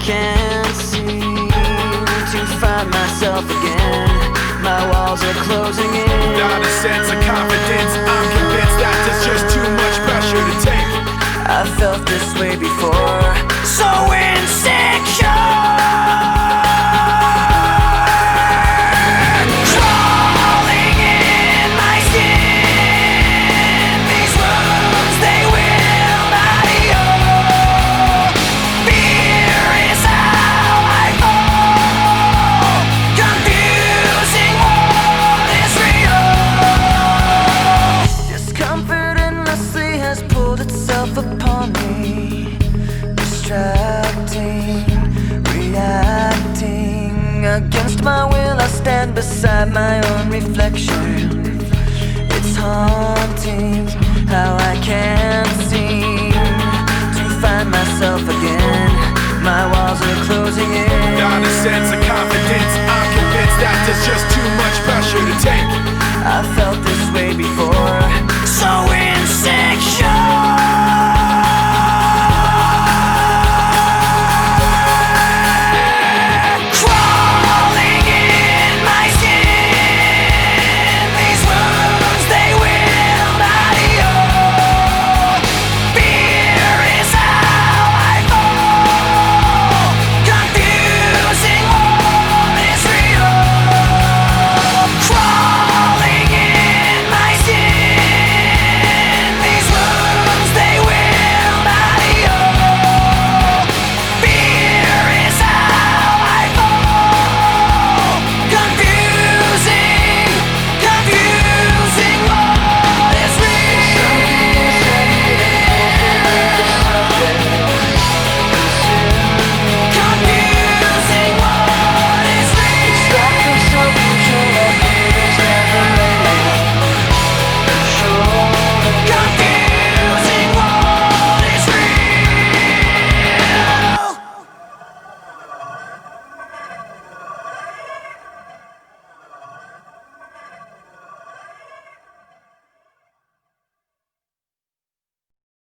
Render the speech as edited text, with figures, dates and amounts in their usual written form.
can't seem to find myself again. My walls are closing in. Not a sense of confidence. I'm convinced that there's just too much pressure to take. I felt this way before, so insecure. Crawling in my skin, these wounds, they will not heal. Fear is how I fall, confusing what is real. Discomfort endlessly has pulled itself upon me, distracting, reacting. Against my will I stand beside my own reflection. It's haunting how I can't seem to find myself again. My walls are closing in. Not a sense of confidence. I'm